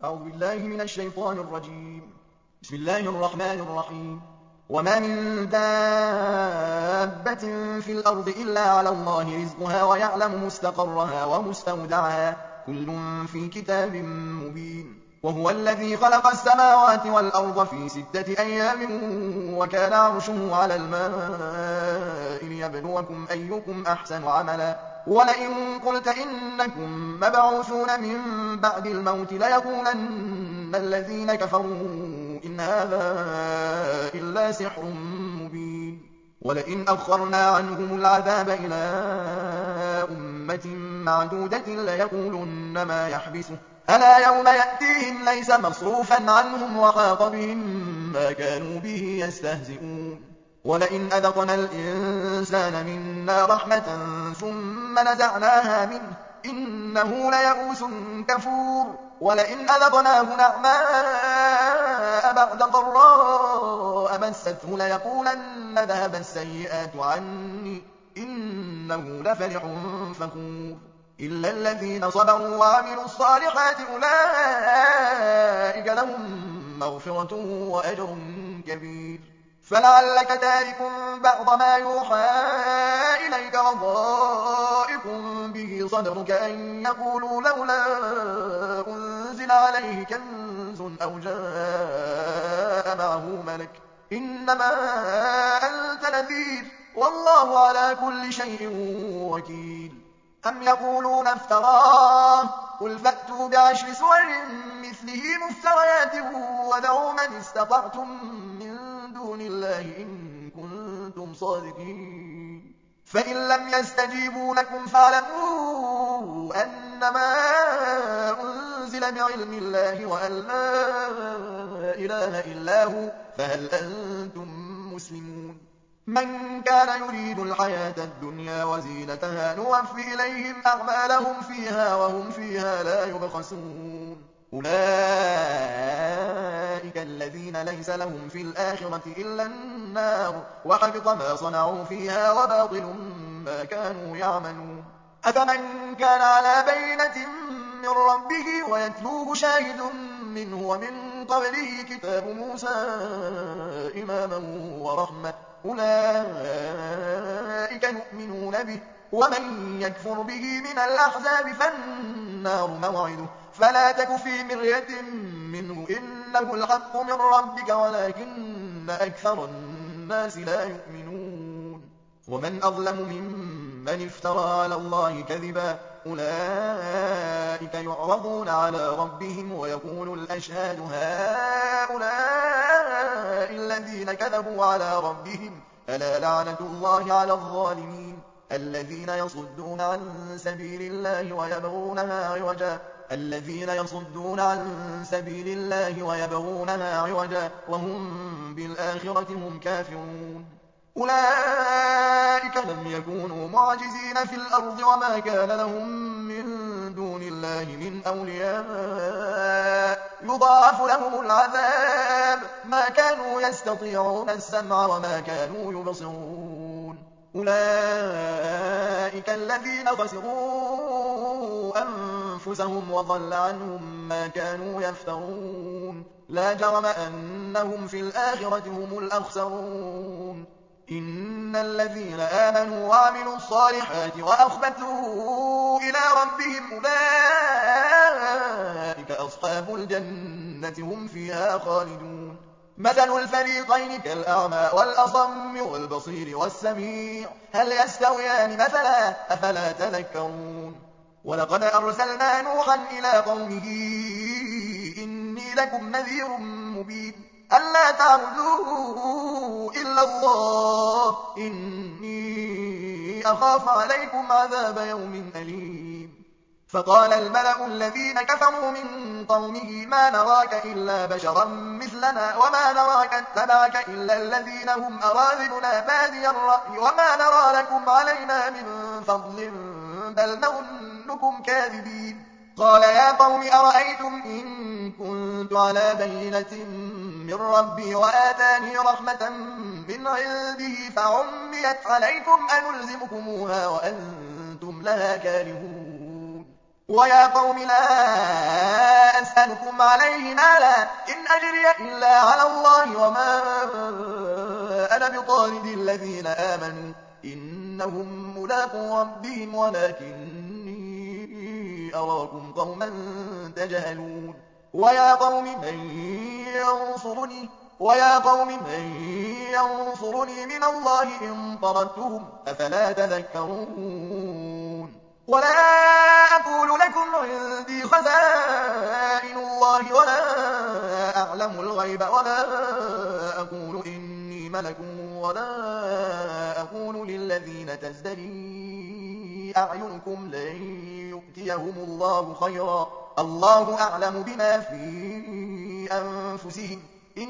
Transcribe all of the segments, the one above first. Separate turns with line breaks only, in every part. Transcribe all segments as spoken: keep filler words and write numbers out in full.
أعوذ بالله من الشيطان الرجيم. بسم الله الرحمن الرحيم. وما من دابة في الأرض إلا على الله رزقها ويعلم مستقرها ومستودعها كل في كتاب مبين. وهو الذي خلق السماوات والأرض في ستة أيام وكان عرشه على الماء ليبلوكم أيكم أحسن عملا ولئن قلت إنكم مبعوثون من بعد الموت ليقولن الذين كفروا إن هذا إلا سحر مبين. ولئن أخرنا عنهم العذاب إلى أمة معدودة ليقولن ما يحبسه ألا يوم يأتيهم ليس مصروفا عنهم وحاق بهم ما كانوا به يستهزئون. ولئن أذقنا الإنسان منا رحمة ثم نزعناها منه إنه ليئوس كفور. ولئن أذقناه نعماء بعد ضراء مسته ليقولن ذهب السيئات عني إنه لفرح فخور. إلا الذين صبروا وعملوا الصالحات أولئك لهم مغفرة وأجر كبير. فلعلك تارك بعض ما يوحى إليك وضائق به صدرك أن يقولوا لولا أنزل عليه كنز أو جاء معه ملك إنما أنت نذير والله على كل شيء وكيل. أم يقولون افتراه قل فأتوا بعشر سور مثله مفتريات ودعوا من استطعتم من دون الله إن كنتم صادقين. فإن لم يستجيبوا لكم فاعلموا أنما أنزل بعلم الله وأن لا إله إلا هو فهل أنتم مسلمون. من كان يريد الحياة الدنيا وزينتها نوفي إليهم أعمالهم فيها وهم فيها لا يبخسون. أولئك الذين ليس لهم في الآخرة إلا النار وحبط ما صنعوا فيها وباطل ما كانوا يعملون. أفمن كان على بينة من ربه ويتلوه شاهد منه ومن قبله كتاب موسى إماما ورحمة أولئك يؤمنون به ومن يكفر به من الأحزاب فالنار موعده فلا تك في مرية منه إنه الحق من ربك ولكن أكثر الناس لا يؤمنون. ومن أظلم ممن افترى على الله كذبا أولئك يعرضون على ربهم ويقول الأشهاد هؤلاء الذين كذبوا على ربهم ألا لعنة الله على الظالمين الذين يصدون عن سبيل الله ويبغونها عوجا الذين يصدون عن سبيل الله ويبغونها عوجا وهم بالآخرة هم كافرون. أولئك لم يكونوا معجزين في الأرض وما كان لهم من دون الله من أولياء يضاعف لهم العذاب ما كانوا يستطيعون السمع وما كانوا يبصرون. أولئك الذين خسروا أنفسهم وضل عنهم ما كانوا يفترون. لا جرم أنهم في الآخرة هم الأخسرون. إن الذين آمنوا وعملوا الصالحات وأخبتوا إلى ربهم أولئك أصحاب الجنة هم فيها خالدون. مثل الفريقين كالأعمى والأصم والبصير والسميع هل يستويان مثلا أفلا تذكرون. ولقد أرسلنا نوحا إلى قومه إني لكم نذير مبين ألا تعبدوا إلا الله إني أخاف عليكم عذاب يوم أليم. فقال الملأ الذين كفروا من قومه ما نراك إلا بشرا مثلنا وما نراك اتبعك إلا الذين هم أراذلنا بادي الرأي وما نرى لكم علينا من فضل بل نظنكم كاذبين. قال يا قوم أرأيتم إن كنت على بينة من ربي وآتاني رحمة من عنده فعميت عليكم أنلزمكموها وأنتم لها كارهون. ويا قوم لا أسألكم عليه مالا إن أجري إلا على الله وما أنا بطارد الذين آمنوا إنهم ملاقو ربهم ولكني أراكم قوما تجهلون ويا قوم من ينصرني ويا قوم من ينصرني من الله إن طردتهم أفلا تذكرون ولا أقول لكم عندي خزائن الله ولا أعلم الغيب ولا أقول إني ملك ولا أقول للذين تزدري أعينكم لن يؤتيهم الله خيرا الله أعلم بما في أنفسهم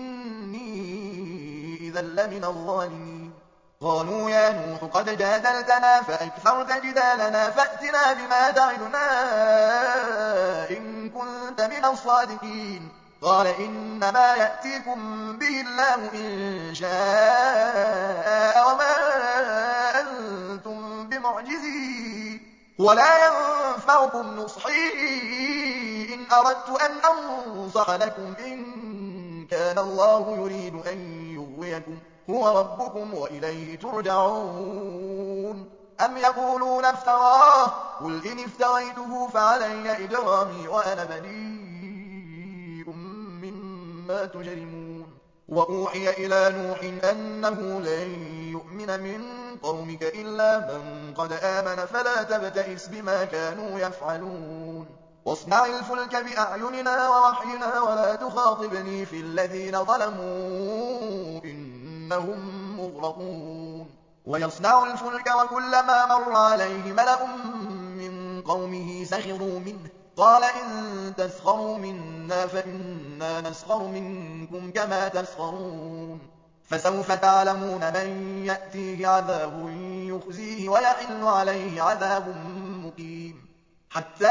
إني إذا لمن الظالمين قالوا يا نوح قد جادلتنا فأكثرت جدالنا فأتنا بما تعدنا إن كنت من الصادقين قال إنما يأتيكم به الله إن شاء وما أنتم بمعجزين ولا ينفعكم نصحي إن أردت أن أنصح لكم إن كان الله يريد أن يغويكم هو ربكم وإليه ترجعون أم يقولون افتراه قل إن افتريته فعلي إجرامي وأنا بريء مما تجرمون وأوحي إلى نوح أنه لن يؤمن من قومك إلا من قد آمن فلا تبتئس بما كانوا يفعلون واصنع الفلك بأعيننا ووحينا ولا تخاطبني في الذين ظلموا إنهم مغرقون ويصنع الفلك وكلما مر عليه ملأ من قومه سخروا منه قال إن تسخروا منا فإنا نسخر منكم كما تسخرون فسوف تعلمون من يأتيه عذاب يخزيه ويحل عليه عذاب مقيم حتى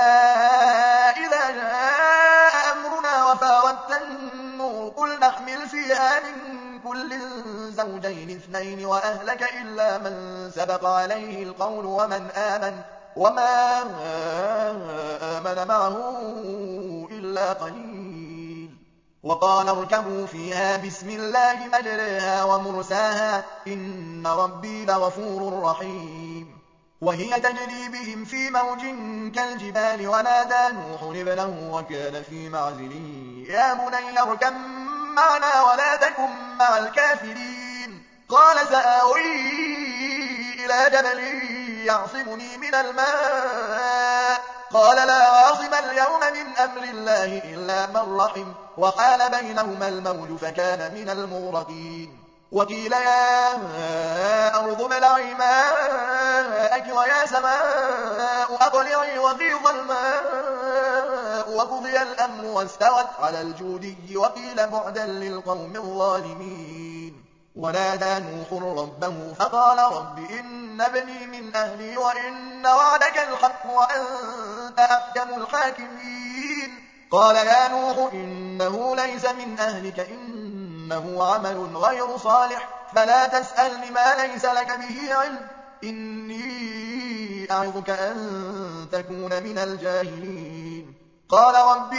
إذا جاء أمرنا وفاردت النور قل نحمل فيها من كل زوجين اثنين وأهلك إلا من سبق عليه القول ومن آمن وما آمن معه إلا قليل وقال اركبوا فيها بسم الله مجريها ومرساها إن ربي لغفور رحيم وهي تجري بهم في موج كالجبال ونادى نوح ابنه وكان في معزل يا بني اركب معنا ولا تكن مع الكافرين قال سآوي إلى جبل يعصمني من الماء قال لا عاصم اليوم من أمر الله إلا من رحم وحال بينهما الموج فكان من المغرقين وقيل يا أرض ابلعي ماءك ويا سماء أقلعي وغيض الماء وقضي الأمر واستوت على الجودي وقيل بعدا للقوم الظالمين ونادى نوح ربه فقال رب إن ابني من أهلي وإن وعدك الحق وأنت أحكم الحاكمين قال يا نوح إنه ليس من أهلك إنه عمل غير صالح فلا تسألني ما ليس لك به علم إني أعظك أن تكون من الجاهلين قال رب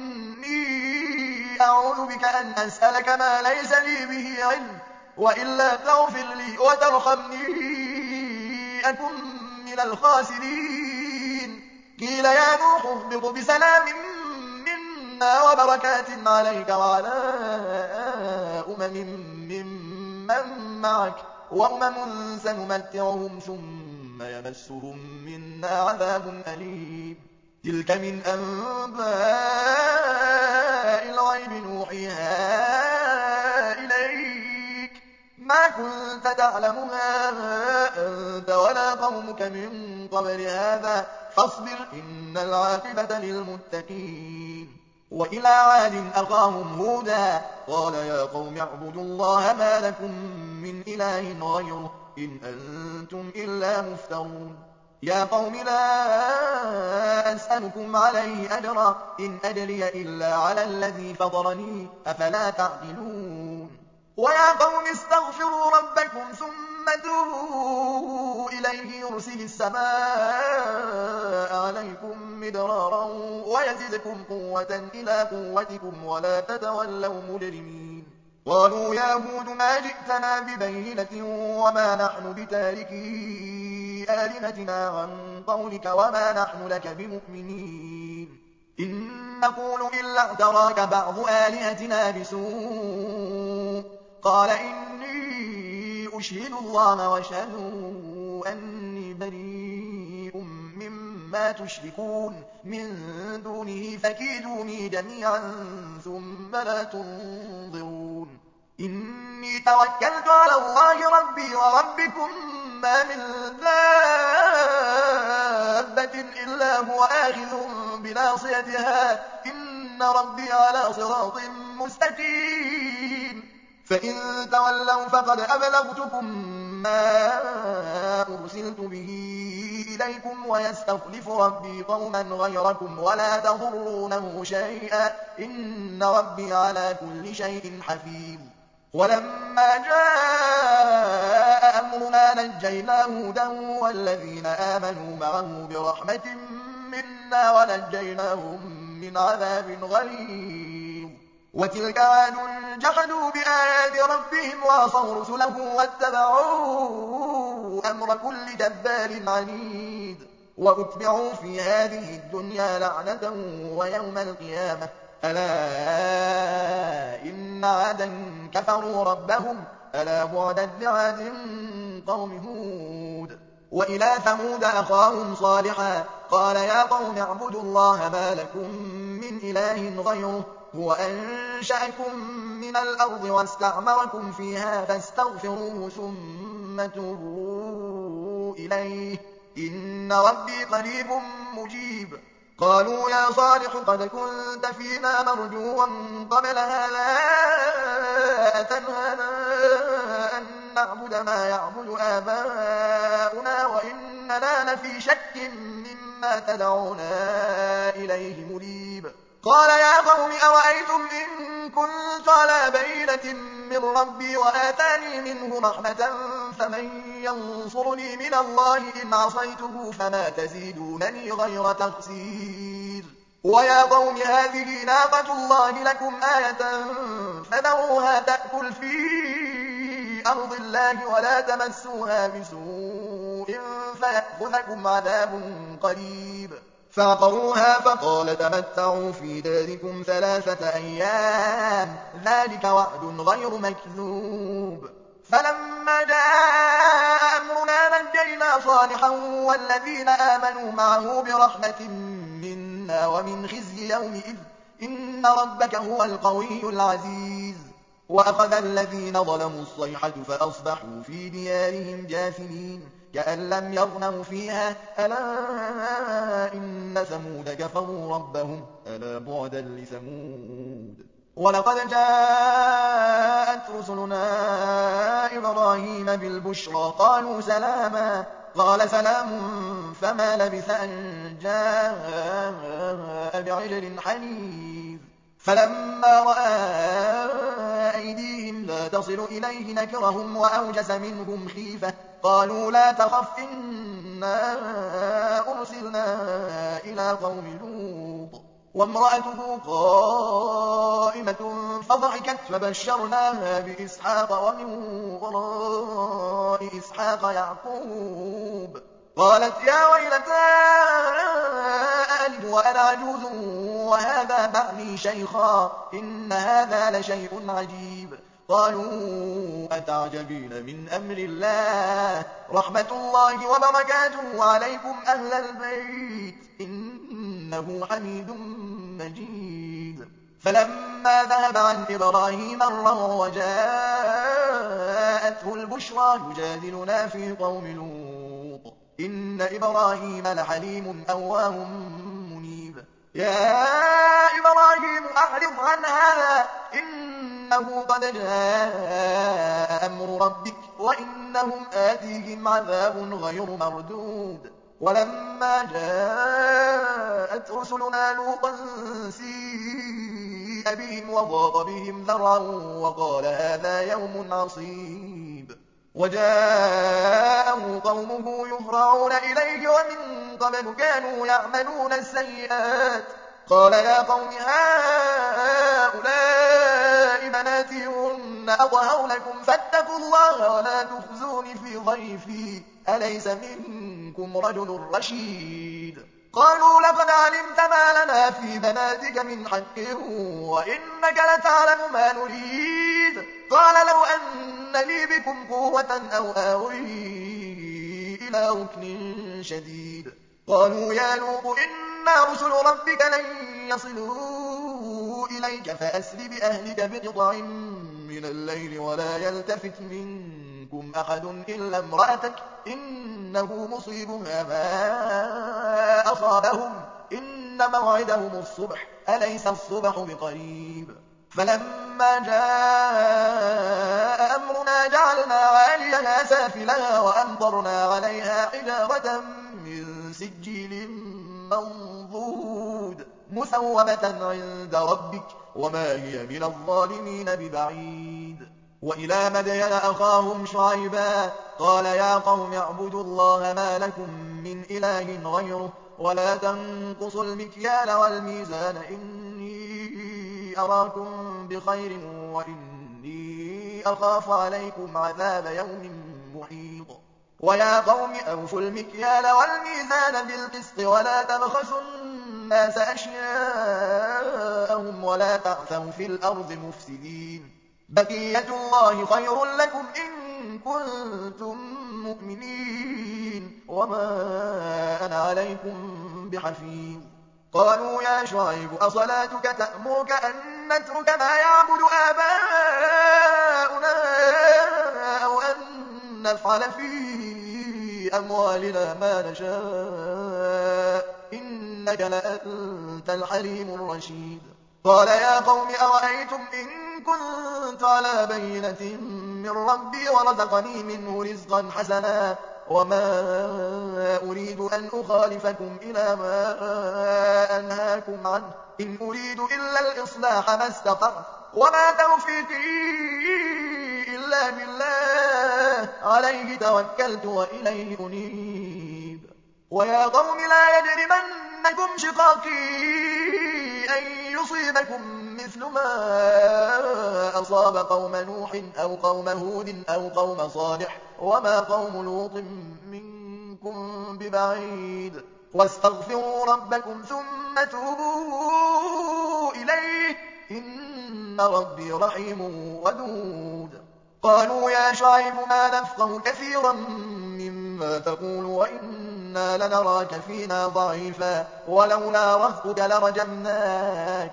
إني أعوذ بك أن أسألك ما ليس لي به علم وإلا تغفر لي وترحمني أكن من الخاسرين قيل يا نوح اهبط بسلام منا وبركات عليك وعلى أمم ممن معك وأمم سنمتعهم ثم يمسهم منا عذاب أليم تلك من أنباء الغيب نوحيها إليك ما كنت تعلمها أنت ولا قومك من قبل هذا فاصبر إن العاقبة للمتقين وإلى عاد أخاهم هودا قال يا قوم اعبدوا الله ما لكم من إله غيره إن أنتم إلا مفترون يا قوم لا أسألكم عليه أجرا إن أجري إلا على الذي فطرني أفلا تعقلون ويا قوم استغفروا ربكم ثم توبوا إليه يرسل السماء عليكم مدرارا ويزدكم قوة إلى قوتكم ولا تتولوا مجرمين. قالوا يا هود ما جئتنا ببينة وما نحن بتاركي آلهتنا عن قولك وما نحن لك بمؤمنين إن نقول إلا اعتراك بعض آلهتنا بسوء قال إني أشهد الله واشهدوا أني بريء مما تشركون من دونه فكيدوني جميعا ثم لا تنظرون. إني توكلت على الله ربي وربكم ما من دابة إلا هو آخذ بناصيتها إن ربي على صراط مستقيم. فإن تولوا فقد أبلغتكم ما أرسلت به إليكم ويستخلف ربي قوما غيركم ولا تضرونه شيئا إن ربي على كل شيء حفيظ. ولما جاء أمرنا نجينا هودا والذين آمنوا معه برحمة منا ونجيناهم من عذاب غليظ. وتلك عاد جحدوا بآيات ربهم وعصوا رسله واتبعوا أمر كل جبار عنيد. وأتبعوا في هذه الدنيا لعنة ويوم القيامة ألا إن عادا كفروا ربهم ألا بعدا لعاد قوم هود. وإلى ثمود أخاهم صالحا قال يا قوم اعبدوا الله ما لكم من إله غيره هو أنشأكم من الأرض واستعمركم فيها فاستغفروه ثم توبوا إليه إن ربي قريب مجيب. قالوا يا صالح قد كنت فينا مرجوا قبل هذا أتنهانا أن نعبد ما يعبد آباؤنا وإننا لفي شك مما تدعونا إليه مريب. قال يا قوم أرأيتم إن كنت على بينة من ربي وآتاني منه رحمة فمن ينصرني من الله إن عصيته فما تزيدونني غير تخسير. ويا قوم هذه ناقة الله لكم آية فذروها تأكل في أرض الله ولا تمسوها بسوء فيأخذكم عذاب قريب. فعقروها فقال تمتعوا في داركم ثلاثة أيام ذلك وعد غير مكذوب. فلما جاء أمرنا نجينا صالحا والذين آمنوا معه برحمة منا ومن خزي يومئذ إن ربك هو القوي العزيز. وأخذ الذين ظلموا الصيحة فأصبحوا في ديارهم جاثمين كأن لم يغنوا فيها ألا إن ثمود كفروا ربهم ألا بعدا لثمود. ولقد جاءت رسلنا إبراهيم بالبشرى قالوا سلاما قال سلام فما لبث أن جاء بعجل حنيذ. فلما رأى أيديهم لا تصل إليه نكرهم وأوجس منهم خيفة قالوا لا تخف إنا أرسلنا إلى قوم لوط وامرأته قائمة فضحكت فبشرناها بإسحاق ومن وراء إسحاق يعقوب قالت يا ويلتى أألد وأنا عجوز وهذا بعلي شيخا إن هذا لشيء عجيب. قالوا أتعجبين من أمر الله رحمة الله وبركاته عليكم أهل البيت إنه حميد مجيد. فلما ذهب عن إبراهيم الروع وجاءته البشرى يجادلنا في قوم لوط إن إبراهيم لحليم أواه منيب. يا إبراهيم أعرض عن هذا إنه قد جاء أمر ربك وإنهم آتيهم عذاب غير مردود. ولما جاءت رسلنا لوطا سيء بهم وضاق بهم ذرعا وقال هذا يوم عصيب. وجاءه قومه يهرعون إليه ومن قبل كانوا يعملون السيئات قال يا قوم هؤلاء بناتي هن أطهر لكم فاتقوا الله ولا تخزون في ضيفي أليس منكم رجل رشيد قالوا لقد علمت ما لنا في بناتك من حق وإنك لتعلم ما نريد قال لو أن لي بكم قوة أو آوي إلى ركن شديد قالوا يا لوط إنا رسل ربك لن يصلوا إليك فأسر بأهلك بقطع من الليل ولا يلتفت منكم أحد إلا امرأتك إنه مصيبها ما أصابهم إن موعدهم الصبح أليس الصبح بقريب فلما جاء أمرنا جعلنا عاليها سافلها وأمطرنا عليها حجارة من سجيل منضود مسومة عند ربك وما هي من الظالمين ببعيد وإلى مدين أخاهم شعيبا قال يا قوم اعبدوا الله ما لكم من إله غيره ولا تنقصوا المكيال والميزان إني أراكم بخير وإني أخاف عليكم عذاب يوم محيط ويا قوم أوفوا المكيال والميزان بالقسط ولا تبخسوا الناس أشياءهم ولا تعثوا في الأرض مفسدين بقية الله خير لكم إن كنتم مؤمنين وما أنا عليكم بحفيظ قالوا يا شعيب أصلاتك تأمرك أن نترك ما يعبد آباؤنا أو أن نفعل في أموالنا ما نشاء إنك لأنت الحليم الرشيد قال يا قوم أرأيتم إن كنت على بينة من ربي ورزقني منه رزقا حسنا وما أريد أن أخالفكم إلى ما أنهاكم عنه إن أريد إلا الإصلاح ما استطعت وما توفيقي إلا بالله عليه توكلت وإليه أنيب ويا قوم لا يجرمنكم شقاقي أن يصيبكم مثل ما أصاب قوم نوح أو قوم هود أو قوم صالح وما قوم لوط منكم ببعيد واستغفروا ربكم ثم توبوا إليه إن ربي رحيم ودود قالوا يا شعيب ما نفقه كثيرا مما تقول وإنا لنراك فينا ضعيفا ولولا رهطك لرجمناك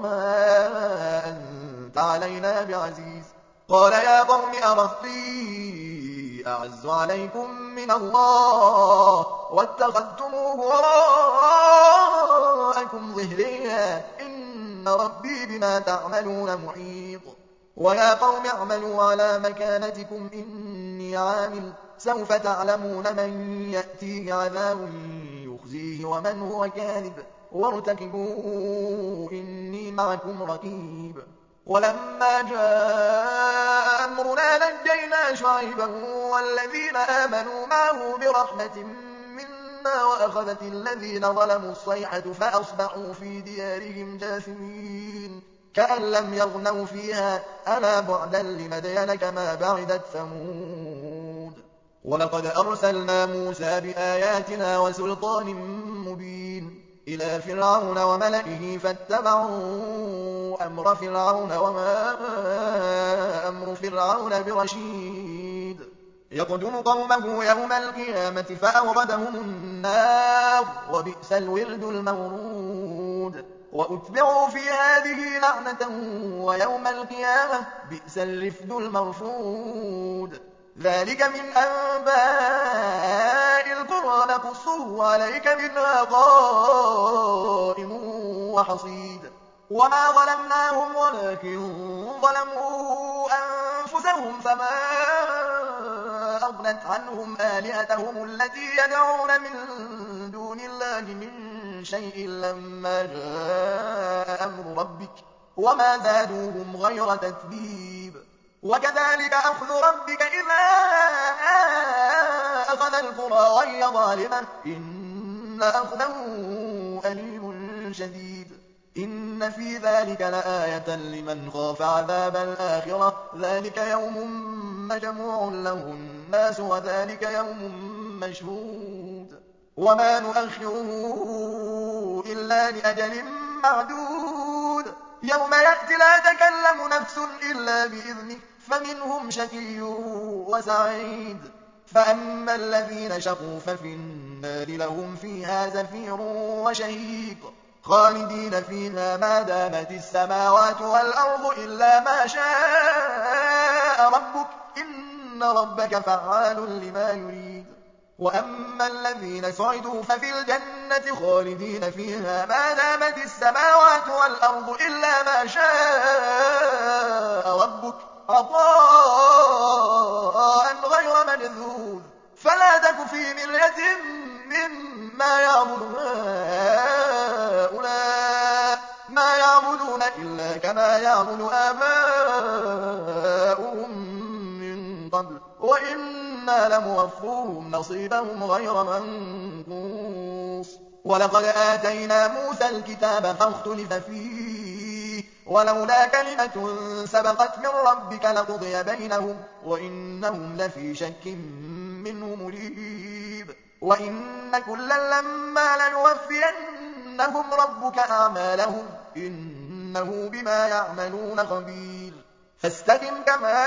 وما أنت علينا بعزيز قال يا قوم أرهطي أعز عليكم من الله واتخذتموه وراءكم ظهريا إن ربي بما تعملون محيط ويا قوم اعملوا على مكانتكم إني عامل سوف تعلمون من يأتيه عذاب يخزيه ومن هو كاذب وارتكبوا إني معكم رقيب ولما جاء أمرنا نجينا شعيبا والذين آمنوا معه برحمة منا وأخذت الذين ظلموا الصيحة فأصبحوا في ديارهم جاثمين كأن لم يغنوا فيها ألا بعدا لمدين كما بعدت ثمود ولقد أرسلنا موسى بآياتنا وسلطان مبين إلى فرعون وملئه فاتبعوا أمر فرعون وما أمر فرعون برشيد يقدم قومه يوم القيامة فأوردهم النار وبئس الورد المورود وأتبعوا في هذه لعنة ويوم القيامة بئس الرفد المرفود ذلك من أنباء القرى نقصه عليك منها قائم وحصيد وما ظلمناهم ولكن ظلموا أنفسهم فما أغنت عنهم آلهتهم التي يدعون من دون الله من شيء لما جاء أمر ربك وما زادوهم غير تتبيب وكذلك أخذ ربك إذا أخذ القرى وهي ظالمة إن أخذه أليم شديد إن في ذلك لآية لمن خاف عذاب الآخرة ذلك يوم مجموع له الناس وذلك يوم مشهود وما نؤخره إلا لأجل معدود يوم يأتي لا تكلم نفس إلا بإذنه فمنهم شقي وسعيد فأما الذين شقوا ففي النار لهم فيها زفير وشهيق خالدين فيها ما دامت السماوات والأرض إلا ما شاء ربك إن ربك فعال لما يريد وأما الذين سعدوا ففي الجنة خالدين فيها ما دامت السماوات والأرض إلا ما شاء ربك عطاء غير مجذوذ فلا تك في مرية مما يعبد هؤلاء ما يعبدون إلا كما يعبد آباؤهم من قبل وإنا لموفوهم نصيبهم غير منقوص ولقد آتينا موسى الكتاب فاختلف فيه ولولا كلمة سبقت من ربك لقضي بينهم وإنهم لفي شك منه مريب وإن كلا لما ليوفينهم ربك أعمالهم إنه بما يعملون خبير فاستقم كما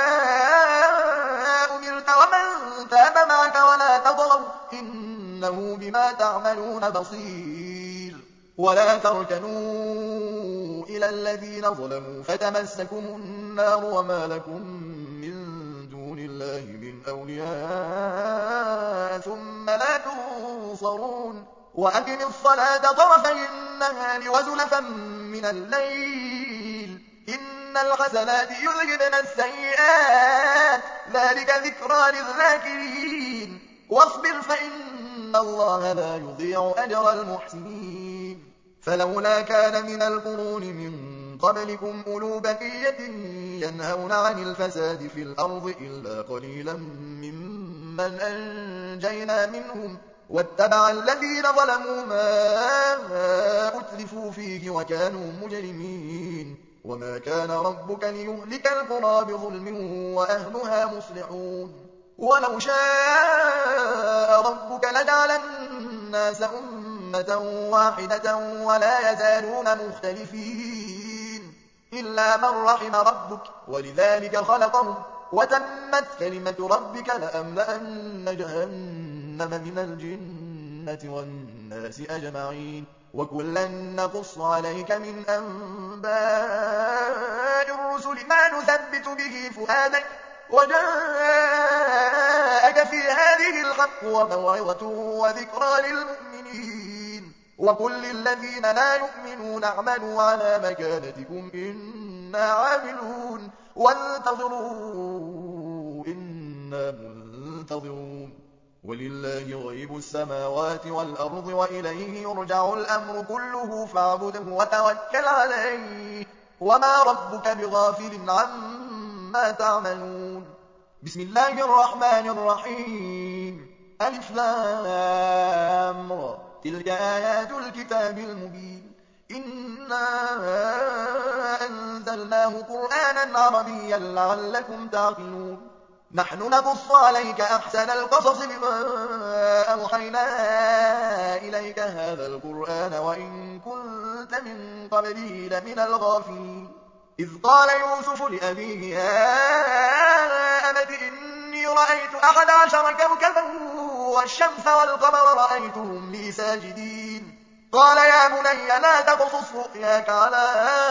أمرت ومن تاب معك ولا تطغوا إنه بما تعملون بصير ولا تركنوا إلى الذين ظلموا فتمسكم النار وما لكم من دون الله من أولياء ثم لا تنصرون وأقم الصلاة طرفي النهار وزلفا من الليل إن الحسنات يذهبن السيئات ذلك ذكرى للذاكرين واصبر فإن الله لا يضيع أجر المحسنين فلولا كان من القرون من قبلكم أولو بقية ينهون عن الفساد في الأرض إلا قليلا ممن أنجينا منهم واتبع الذين ظلموا ما أتلفوا فيه وكانوا مجرمين وما كان ربك ليهلك القرى بظلم وأهلها مصلحون ولو شاء ربك لجعل الناس أمة واحدة ولا يزالون مختلفين إلا من رحم ربك ولذلك خلقهم وتمت كلمة ربك لأملأن جهنم من الجنة والناس أجمعين وكلا نقص عليك من أنباء الرسل ما نثبت به فؤادك وجاءك في هذه الحق وموعظة وذكرى للمؤمنين وقل للذين لا يؤمنون اعملوا على مكانتكم إنا عاملون وانتظروا إنا منتظرون ولله غيب السماوات والأرض وإليه يرجع الأمر كله فاعبده وتوكل عليه وما ربك بغافل عما تعملون بسم الله الرحمن الرحيم ألف لام را تلك آيات الكتاب المبين إنا أنزلناه قرآنا عربيا لعلكم تعقلون نحن نقص عليك أحسن القصص بما أوحينا إليك هذا القرآن وإن كنت من قبله لمن الغافلين إذ قال يوسف لأبيه يا أبت إني رأيت أحد عشر كوكبا والشمس والقمر رأيتهم لي ساجدين قال يا بني لا تقصص رؤياك على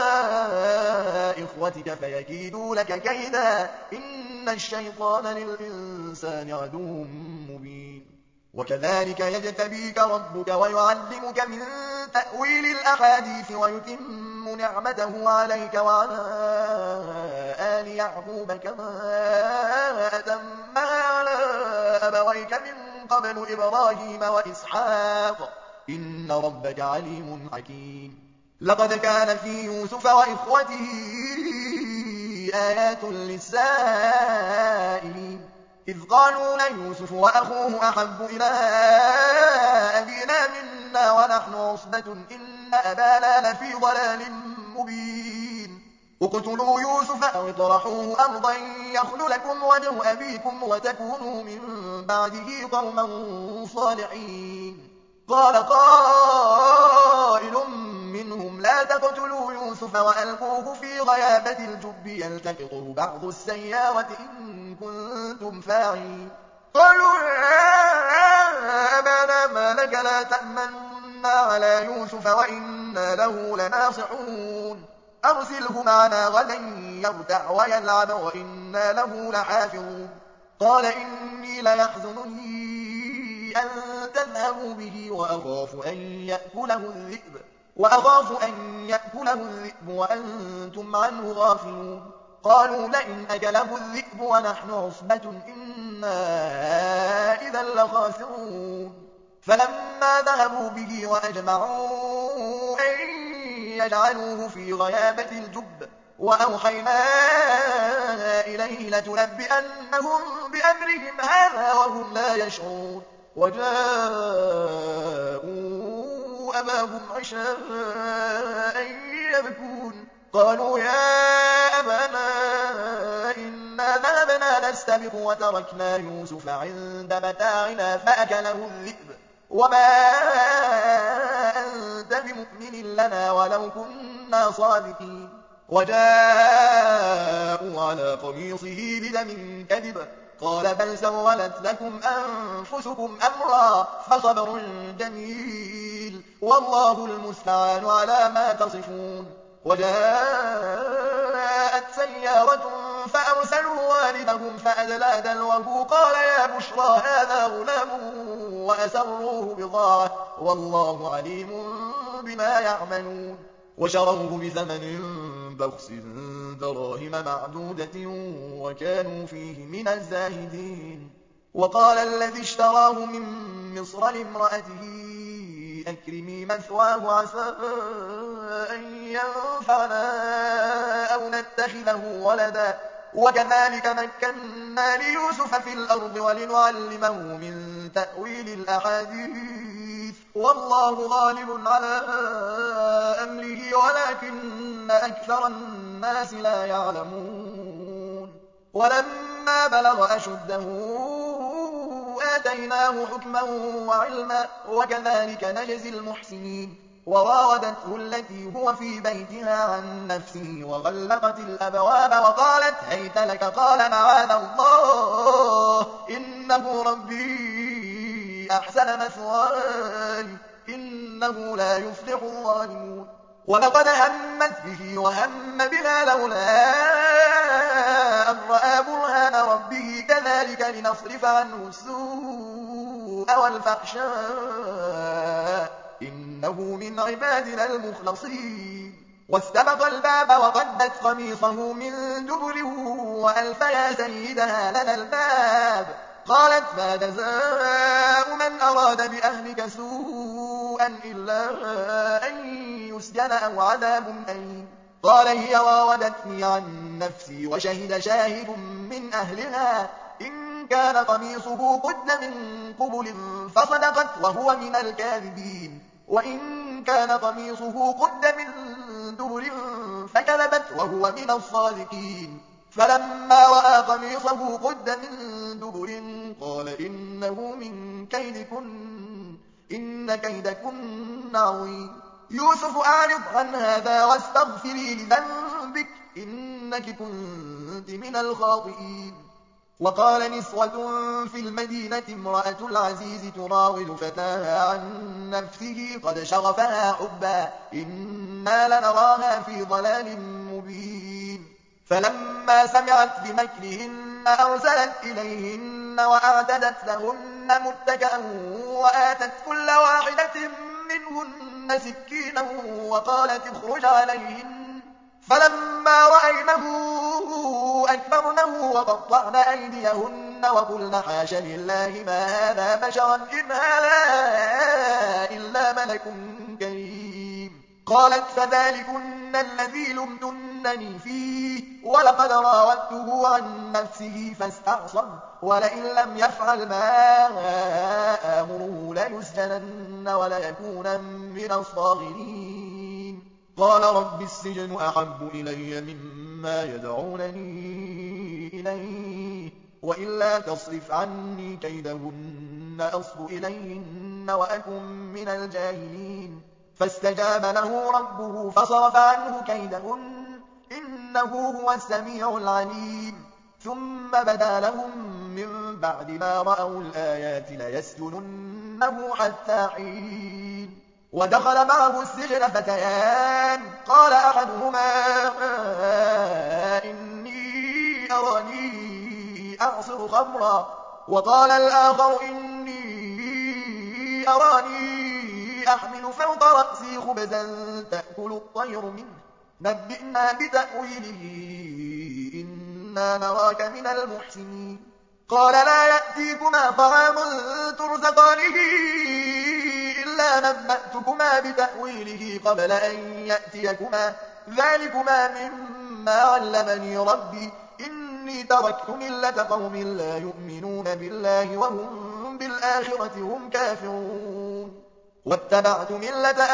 إخوتك فيكيدوا لك كيدا إن الشيطان للإنسان عدو مبين وكذلك يجتبيك ربك ويعلمك من تأويل الأحاديث ويتم نعمته عليك وعلى آل يعقوب كما أتمها على أبويك من قبل إبراهيم وإسحاق إن ربك عليم حكيم لقد كان في يوسف وإخوته آيات للسائلين إذ قالوا ليوسف وأخوه أحب إلى أبينا منا ونحن عصبة إن أبانا لفي ضلال مبين اقتلوا يوسف أو اطرحوه أرضا يخل لكم وجه أبيكم وتكونوا من بعده قوما صالحين قال قائل منهم لا تقتلوا يوسف وألقوه في غيابة الجب يلتقطه بعض السيارة إن كنتم فاعلين قالوا يا أبانا ما لك لا تأمنا على يوسف وإنا له لناصحون أرسله معنا غدا يرتع ويلعب وإنا له لحافظون قال إني ليحزنني أن تذهبوا به وأخاف أن يأكله الذئب وأخاف أن يأكله الذئب وأنتم عنه غافلون قالوا لئن أكله الذئب ونحن عصبة إنا إذا لخاسرون فلما ذهبوا به وأجمعوا أن يجعلوه في غيابة الجب وأوحينا إليه لتنبئنهم بأمرهم هذا وهم لا يشعرون وجاءوا أباهم عشاء يبكون قالوا يا أبانا إنا ذهبنا نستبق وتركنا يوسف عند متاعنا فأكله الذئب وما أنت بمؤمن لنا ولو كنا صادقين وجاءوا على قميصه بدم كذب قال بل سولت لكم أنفسكم أمرا فصبر جميل والله المستعان على ما تصفون وجاءت سيارة فأرسلوا والدهم فأدلى دلوه قال يا بشرى هذا غلام وأسروه بضاعة والله عليم بما يعملون وشروه بثمن بخس دراهم معدودة وكانوا فيه من الزاهدين وقال الذي اشتراه من مصر لامرأته أكرمي مثواه عسى أن ينفعنا أو نتخذه ولدا وكذلك مكنا ليوسف في الأرض ولنعلمه من تأويل الأحاديث والله غالب على أمره ولكن أكثر الناس لا يعلمون ولما بلغ أشده آتيناه حكما وعلما وكذلك نجزي المحسنين وراودته التي هو في بيتها عن نفسه وغلقت الأبواب وقالت هيت لك قال معاذ الله إنه ربي أحسن مثواي إنه لا يفلح الظالمون ولقد همت به وهم بها لولا أن رأى برهان ربه كذلك لنصرف عنه السوء والفحشاء إنه من عبادنا المخلصين واستبق الباب وقدت قميصه من دبر وألف يا سيدها لدى الباب قالت ما جزاء من أراد بأهلك سوءا إلا أن يسجن أو عذاب أليم قال هي راودتني عن نفسي وشهد شاهد من أهلها إن كان قميصه قد من قبل فصدقت وهو من الكاذبين وإن كان قميصه قد من دبر فكذبت وهو من الصادقين فلما رأى قميصه قد من دبر قال إنه من كيدكن إن كيدكن عظيم يوسف أعرض عن هذا واستغفري لذنبك إنك كنت من الخاطئين وقال نسوة في المدينة امرأة العزيز تراود فتاها عن نفسه قد شغفها حبا إنا لنراها في ضلال مبين فلما سمعت بمكرهن أرسلت إليهن وأعتدت لهن متكئا وآتت كل واحدة منهن سكينا وقالت اخرج عليهن فلما رأينه أكبرنه وقطعن أيديهن وقلن حاش لله ما هذا بشرا إن هذا إلا ملك كريم قالت فذلكن السجن الذي لمتنني فيه ولقد راودته عن نفسه فاستعصم ولئن لم يفعل ما آمره ليسجنن وليكونن من الصاغرين قال رب السجن أحب إلي مما يدعونني إليه وإلا تصرف عني كيدهن أصب إليهن وأكن من الجاهلين فاستجاب له ربه فصرف عنه كيدهن إنه هو السميع العليم ثم بدا لهم من بعد ما رأوا الآيات ليسجننه حتى حين ودخل معه السجن فتيان قال أحدهما إني أراني أعصر خمرا وقال الآخر إني أراني أحمل فوق رأسي خبزا تأكل الطير منه نبئنا بتأويله إنا نراك من المحسنين قال لا يأتيكما طعام ترزقانه إلا نبأتكما بتأويله قبل أن يأتيكما ذلكما مما علمني ربي إني تركت ملة قوم لا يؤمنون بالله وهم بالآخرة هم كافرون واتبعت ملة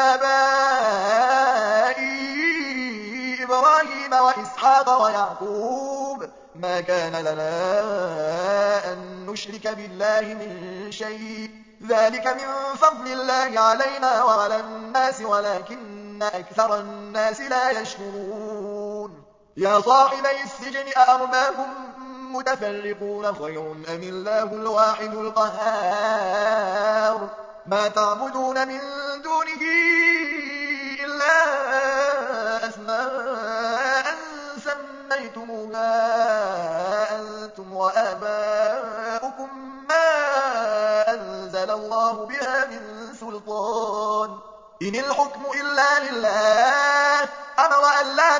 آبائي إبراهيم وإسحاق ويعقوب ما كان لنا أن نشرك بالله من شيء ذلك من فضل الله علينا وعلى الناس ولكن أكثر الناس لا يشكرون يا صاحبي السجن أأرباب متفرقون خير أم الله الواحد القهار ما تعبدون من دونه إلا أسماء سميتموها أنتم وآباؤكم ما أنزل الله بها من سلطان إن الحكم إلا لله أمر أن لا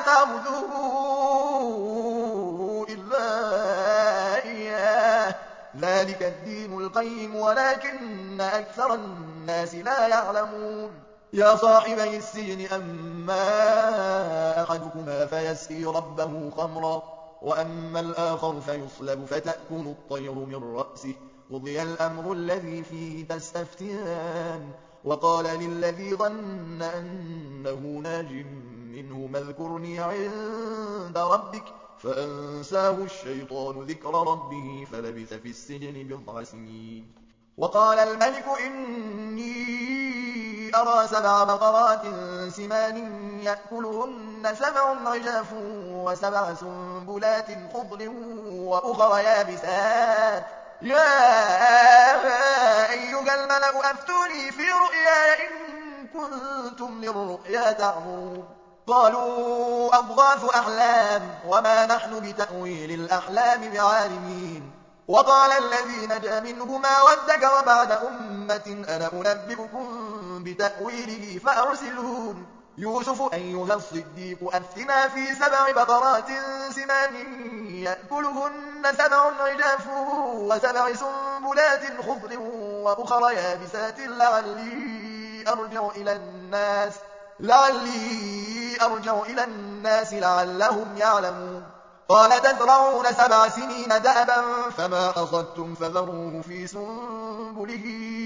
تعبدوا إلا إياه ذلك الدين القيم ولكن أكثر الناس لا يعلمون يا صاحبي السجن أما أحدكما فيسقي ربه خمرا وأما الآخر فيصلب فتأكل الطير من رأسه قضي الأمر الذي فيه تستفتيان وقال للذي ظن أنه ناج منه اذكرني عند ربك فأنساه الشيطان ذكر ربه فلبث في السجن بضع سنين وقال الملك إني أرى سبع بقرات سمان يأكلهن سبع عجاف وسبع سنبلات خضر وأخر يابسات يا أيها الملأ أفتوني في رؤياي إن كنتم للرؤيا تعبرون قالوا أضغاث أحلام وما نحن بتأويل الأحلام بعالمين وقال الذي نجا منهما وادكر بعد أمة أنا أنبئكم بتأويله فأرسلون يوسف أيها الصديق أفتنا في سبع بقرات سمان يأكلهن سبع عجاف وسبع سنبلات خضر وأخر يابسات لعلي أرجع إلى الناس لعلي أرجع إلى الناس لعلهم يعلمون قال تزرعون سبع سنين دأبا فما حصدتم فذروه في سنبله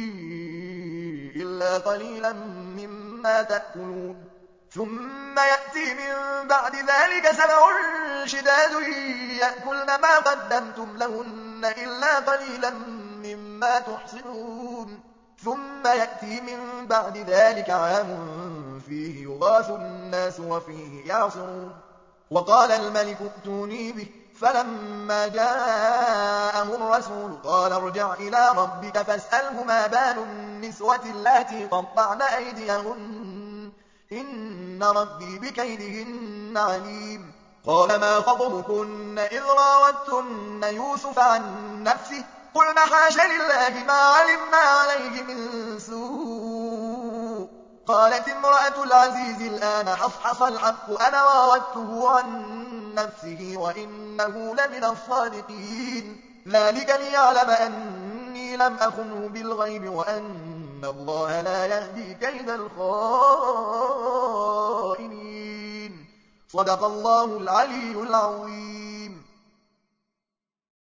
إلا قليلا مما تأكلون ثم يأتي من بعد ذلك سبع شداد يأكلن ما قدمتم لهن إلا قليلا مما تحصنون ثم يأتي من بعد ذلك عام فيه يغاث الناس وفيه يعصرون وقال الملك ائتوني به فلما جاءه الرسول قال ارجع إلى ربك فاسأله ما بال النسوة اللاتي قطعن أيديهن إن ربي بكيدهن عليم قال ما خطبكن إذ راوتن يوسف عن نفسه قلنا حاش لله ما علمنا عليه من سوء قالت امرأة العزيز الآن حصحص الحق أنا راودته عن نفسه وإنه لمن الصادقين ذلك ليعلم أني لم أخنه بالغيب وأن الله لا يهدي كيد الخائنين صدق الله العلي العظيم.